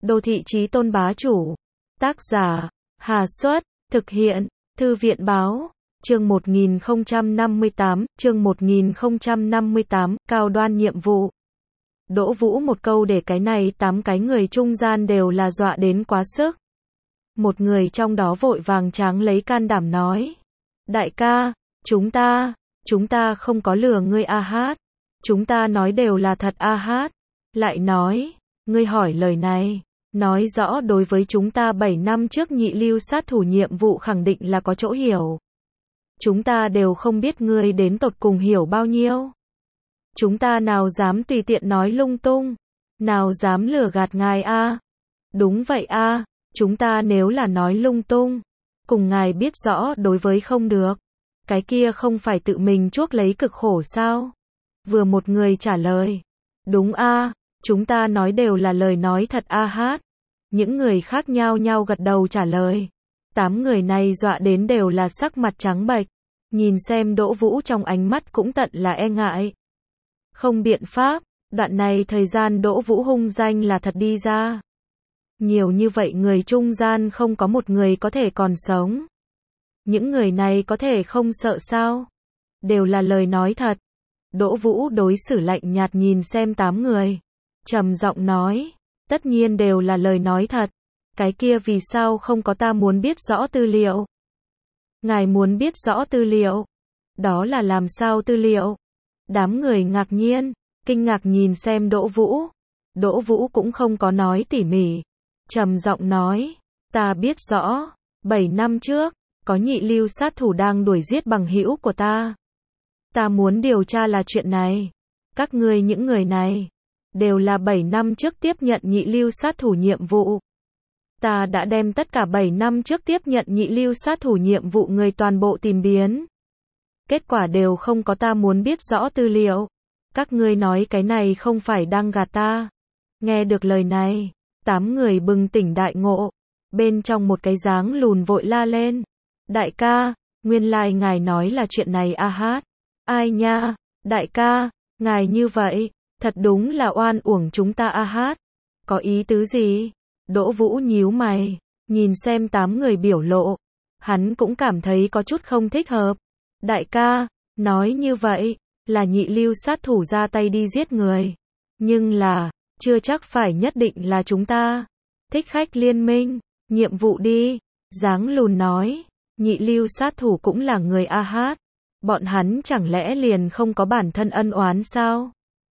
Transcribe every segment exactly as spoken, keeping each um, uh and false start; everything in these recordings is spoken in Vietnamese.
Đô thị chí tôn bá chủ. Tác giả, Hà Xuất, thực hiện, Thư viện báo, chương một nghìn không trăm năm mươi tám, chương một nghìn không trăm năm mươi tám, cao đoan nhiệm vụ. Đỗ Vũ một câu để cái này tám cái người trung gian đều là dọa đến quá sức. Một người trong đó vội vàng tráng lấy can đảm nói. Đại ca, chúng ta, chúng ta không có lừa ngươi a hát. Chúng ta nói đều là thật a hát. Lại nói, ngươi hỏi lời này, nói rõ đối với chúng ta bảy năm trước nhị lưu sát thủ nhiệm vụ khẳng định là có chỗ hiểu. Chúng ta đều không biết ngươi đến tột cùng hiểu bao nhiêu. Chúng ta nào dám tùy tiện nói lung tung, nào dám lừa gạt ngài a? Đúng vậy a, chúng ta nếu là nói lung tung, cùng ngài biết rõ đối với không được, cái kia không phải tự mình chuốc lấy cực khổ sao? Vừa một người trả lời, đúng a, chúng ta nói đều là lời nói thật a hát. Những người khác nhao nhao gật đầu trả lời. Tám người này dọa đến đều là sắc mặt trắng bệch, nhìn xem Đỗ Vũ trong ánh mắt cũng tận là e ngại. Không biện pháp, đoạn này thời gian Đỗ Vũ hung danh là thật đi ra. Nhiều như vậy người trung gian không có một người có thể còn sống. Những người này có thể không sợ sao? Đều là lời nói thật. Đỗ Vũ đối xử lạnh nhạt nhìn xem tám người, trầm giọng nói, tất nhiên đều là lời nói thật. Cái kia vì sao không có ta muốn biết rõ tư liệu? Ngài muốn biết rõ tư liệu? Đó là làm sao tư liệu? Đám người ngạc nhiên, kinh ngạc nhìn xem Đỗ Vũ. Đỗ Vũ cũng không có nói tỉ mỉ, trầm giọng nói, ta biết rõ, bảy năm trước, có nhị lưu sát thủ đang đuổi giết bằng hữu của ta. Ta muốn điều tra là chuyện này. Các ngươi những người này, đều là bảy năm trước tiếp nhận nhị lưu sát thủ nhiệm vụ. Ta đã đem tất cả bảy năm trước tiếp nhận nhị lưu sát thủ nhiệm vụ người toàn bộ tìm biến. Kết quả đều không có ta muốn biết rõ tư liệu. Các ngươi nói cái này không phải đang gạt ta. Nghe được lời này, tám người bừng tỉnh đại ngộ. Bên trong một cái dáng lùn vội la lên. Đại ca, nguyên lai ngài nói là chuyện này a hát. Ai nha, đại ca, ngài như vậy, thật đúng là oan uổng chúng ta a hát. Có ý tứ gì? Đỗ Vũ nhíu mày, nhìn xem tám người biểu lộ. Hắn cũng cảm thấy có chút không thích hợp. Đại ca, nói như vậy, là nhị lưu sát thủ ra tay đi giết người. Nhưng là, chưa chắc phải nhất định là chúng ta. Thích khách liên minh, nhiệm vụ đi. Dáng lùn nói, nhị lưu sát thủ cũng là người a hát. Bọn hắn chẳng lẽ liền không có bản thân ân oán sao?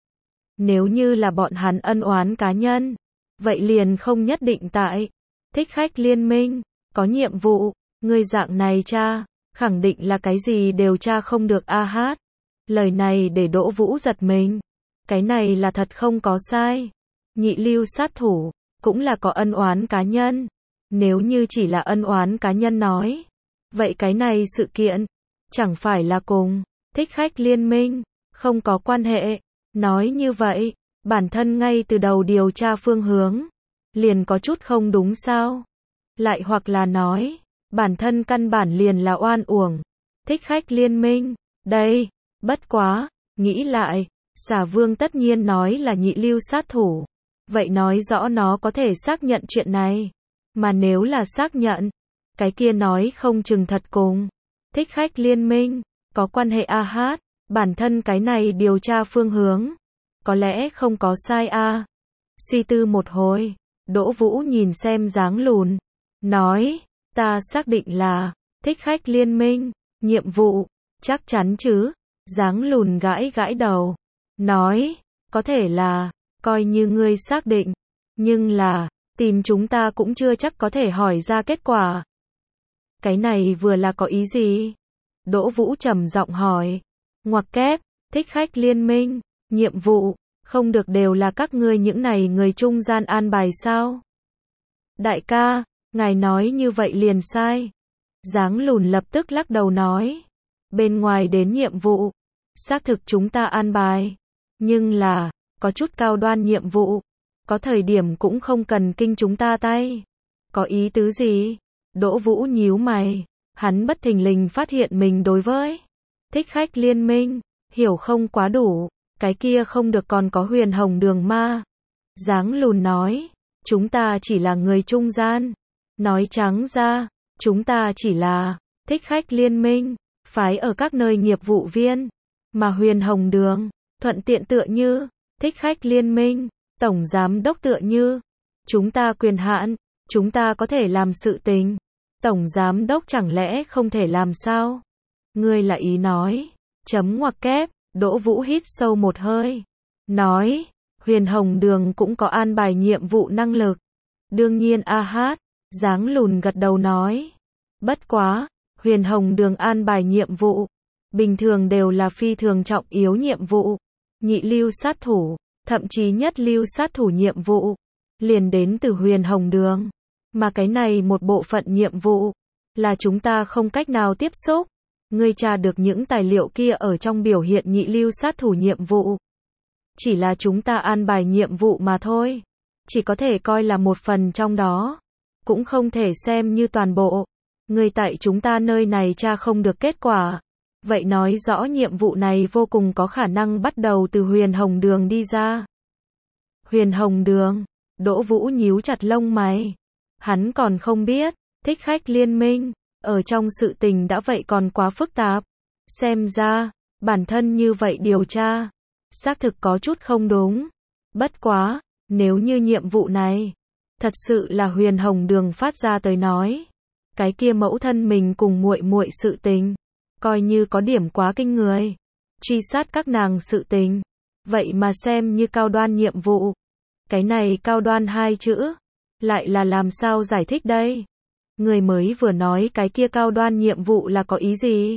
Nếu như là bọn hắn ân oán cá nhân, vậy liền không nhất định tại thích khách liên minh có nhiệm vụ. Người dạng này cha, khẳng định là cái gì đều tra không được a hát. Lời này để Đỗ Vũ giật mình. Cái này là thật không có sai. Nhị lưu sát thủ cũng là có ân oán cá nhân. Nếu như chỉ là ân oán cá nhân nói, vậy cái này sự kiện chẳng phải là cùng thích khách liên minh không có quan hệ. Nói như vậy, bản thân ngay từ đầu điều tra phương hướng liền có chút không đúng sao? Lại hoặc là nói, bản thân căn bản liền là oan uổng thích khách liên minh. Đây, bất quá, nghĩ lại, Xà Vương tất nhiên nói là nhị lưu sát thủ. Vậy nói rõ nó có thể xác nhận chuyện này. Mà nếu là xác nhận, cái kia nói không chừng thật cùng thích khách liên minh có quan hệ a hát. Bản thân cái này điều tra phương hướng có lẽ không có sai a. Suy tư một hồi, Đỗ Vũ nhìn xem dáng lùn, nói, ta xác định là thích khách liên minh nhiệm vụ, chắc chắn chứ? Dáng lùn gãi gãi đầu, nói, có thể là, coi như ngươi xác định, nhưng là, tìm chúng ta cũng chưa chắc có thể hỏi ra kết quả. Cái này vừa là có ý gì? Đỗ Vũ trầm giọng hỏi. Ngoặc kép, thích khách liên minh, nhiệm vụ, không được đều là các ngươi những này người trung gian an bài sao? Đại ca, ngài nói như vậy liền sai. Dáng lùn lập tức lắc đầu nói. Bên ngoài đến nhiệm vụ, xác thực chúng ta an bài. Nhưng là, có chút cao đoan nhiệm vụ, có thời điểm cũng không cần kinh chúng ta tay. Có ý tứ gì? Đỗ Vũ nhíu mày, hắn bất thình lình phát hiện mình đối với thích khách liên minh hiểu không quá đủ, cái kia không được còn có huyền hồng đường ma. Dáng lùn nói, chúng ta chỉ là người trung gian. Nói trắng ra, chúng ta chỉ là thích khách liên minh, phái ở các nơi nghiệp vụ viên, mà Huyền Hồng Đường, thuận tiện tựa như thích khách liên minh, tổng giám đốc tựa như chúng ta quyền hạn, chúng ta có thể làm sự tình. Tổng giám đốc chẳng lẽ không thể làm sao? Ngươi là ý nói, chấm ngoặc kép, Đỗ Vũ hít sâu một hơi. Nói, Huyền Hồng Đường cũng có an bài nhiệm vụ năng lực. Đương nhiên a hát, dáng lùn gật đầu nói. Bất quá, Huyền Hồng Đường an bài nhiệm vụ, bình thường đều là phi thường trọng yếu nhiệm vụ. Nhị lưu sát thủ, thậm chí nhất lưu sát thủ nhiệm vụ, liền đến từ Huyền Hồng Đường. Mà cái này một bộ phận nhiệm vụ, là chúng ta không cách nào tiếp xúc. Ngươi tra được những tài liệu kia ở trong biểu hiện nhị lưu sát thủ nhiệm vụ. Chỉ là chúng ta an bài nhiệm vụ mà thôi. Chỉ có thể coi là một phần trong đó. Cũng không thể xem như toàn bộ. Ngươi tại chúng ta nơi này tra không được kết quả. Vậy nói rõ nhiệm vụ này vô cùng có khả năng bắt đầu từ Huyền Hồng Đường đi ra. Huyền Hồng Đường, Đỗ Vũ nhíu chặt lông mày. Hắn còn không biết, thích khách liên minh, ở trong sự tình đã vậy còn quá phức tạp. Xem ra, bản thân như vậy điều tra, xác thực có chút không đúng. Bất quá, nếu như nhiệm vụ này, thật sự là Huyền Hồng Đường phát ra tới nói, cái kia mẫu thân mình cùng muội muội sự tình, coi như có điểm quá kinh người. Truy sát các nàng sự tình, vậy mà xem như cao đoan nhiệm vụ. Cái này cao đoan hai chữ, lại là làm sao giải thích đây? Người mới vừa nói cái kia cao đoan nhiệm vụ là có ý gì?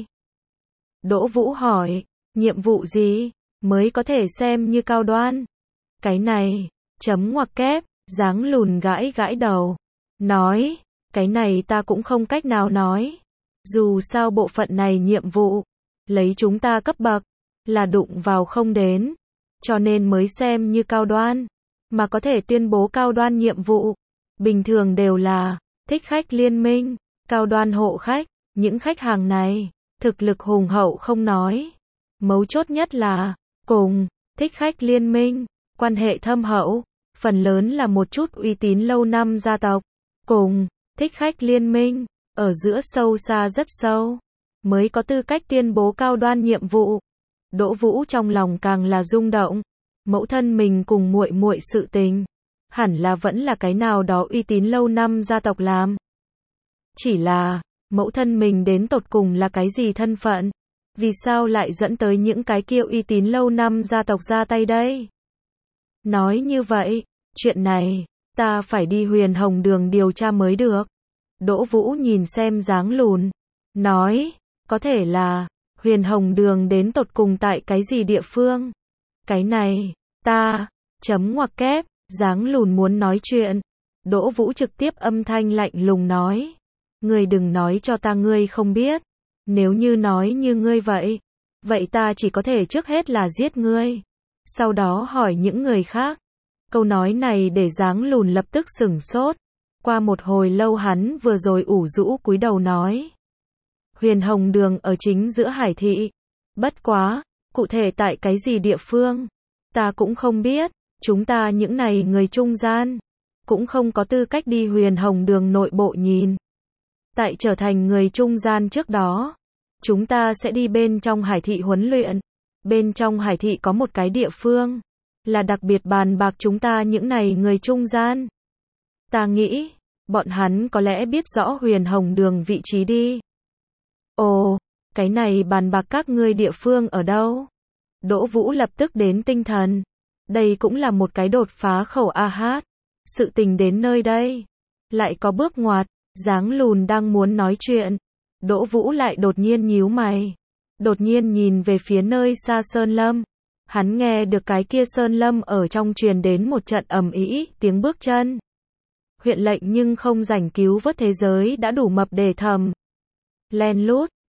Đỗ Vũ hỏi, nhiệm vụ gì, mới có thể xem như cao đoan? Cái này, chấm ngoặc kép, dáng lùn gãi gãi đầu. Nói, cái này ta cũng không cách nào nói. Dù sao bộ phận này nhiệm vụ, lấy chúng ta cấp bậc, là đụng vào không đến. Cho nên mới xem như cao đoan. Mà có thể tuyên bố cao đoan nhiệm vụ, bình thường đều là thích khách liên minh, cao đoan hộ khách. Những khách hàng này, thực lực hùng hậu không nói. Mấu chốt nhất là, cùng thích khách liên minh, quan hệ thâm hậu, phần lớn là một chút uy tín lâu năm gia tộc. Cùng thích khách liên minh, ở giữa sâu xa rất sâu, mới có tư cách tuyên bố cao đoan nhiệm vụ. Đỗ Vũ trong lòng càng là rung động. Mẫu thân mình cùng muội muội sự tình, hẳn là vẫn là cái nào đó uy tín lâu năm gia tộc làm. Chỉ là, mẫu thân mình đến tột cùng là cái gì thân phận? Vì sao lại dẫn tới những cái kia uy tín lâu năm gia tộc ra tay đây? Nói như vậy, chuyện này, ta phải đi Huyền Hồng Đường điều tra mới được. Đỗ Vũ nhìn xem dáng lùn, nói, có thể là, Huyền Hồng Đường đến tột cùng tại cái gì địa phương? Cái này, ta, chấm ngoặc kép, dáng lùn muốn nói chuyện. Đỗ Vũ trực tiếp âm thanh lạnh lùng nói. Ngươi đừng nói cho ta ngươi không biết. Nếu như nói như ngươi vậy, vậy ta chỉ có thể trước hết là giết ngươi. Sau đó hỏi những người khác. Câu nói này để dáng lùn lập tức sửng sốt. Qua một hồi lâu hắn vừa rồi ủ rũ cúi đầu nói. Huyền Hồng Đường ở chính giữa Hải Thị. Bất quá, cụ thể tại cái gì địa phương, ta cũng không biết. Chúng ta những này người trung gian, cũng không có tư cách đi Huyền Hồng Đường nội bộ nhìn. Tại trở thành người trung gian trước đó, chúng ta sẽ đi bên trong Hải Thị huấn luyện. Bên trong Hải Thị có một cái địa phương, là đặc biệt bàn bạc chúng ta những này người trung gian. Ta nghĩ, bọn hắn có lẽ biết rõ Huyền Hồng Đường vị trí đi. Ồ, cái này bàn bạc các ngươi địa phương ở đâu? Đỗ Vũ lập tức đến tinh thần. Đây cũng là một cái đột phá khẩu a hát. Sự tình đến nơi đây, lại có bước ngoặt. Dáng lùn đang muốn nói chuyện, Đỗ Vũ lại đột nhiên nhíu mày. Đột nhiên nhìn về phía nơi xa Sơn Lâm. Hắn nghe được cái kia Sơn Lâm ở trong truyền đến một trận ầm ĩ, tiếng bước chân. Huyện lệnh nhưng không rảnh cứu vớt thế giới đã đủ mập để thầm. Len lút,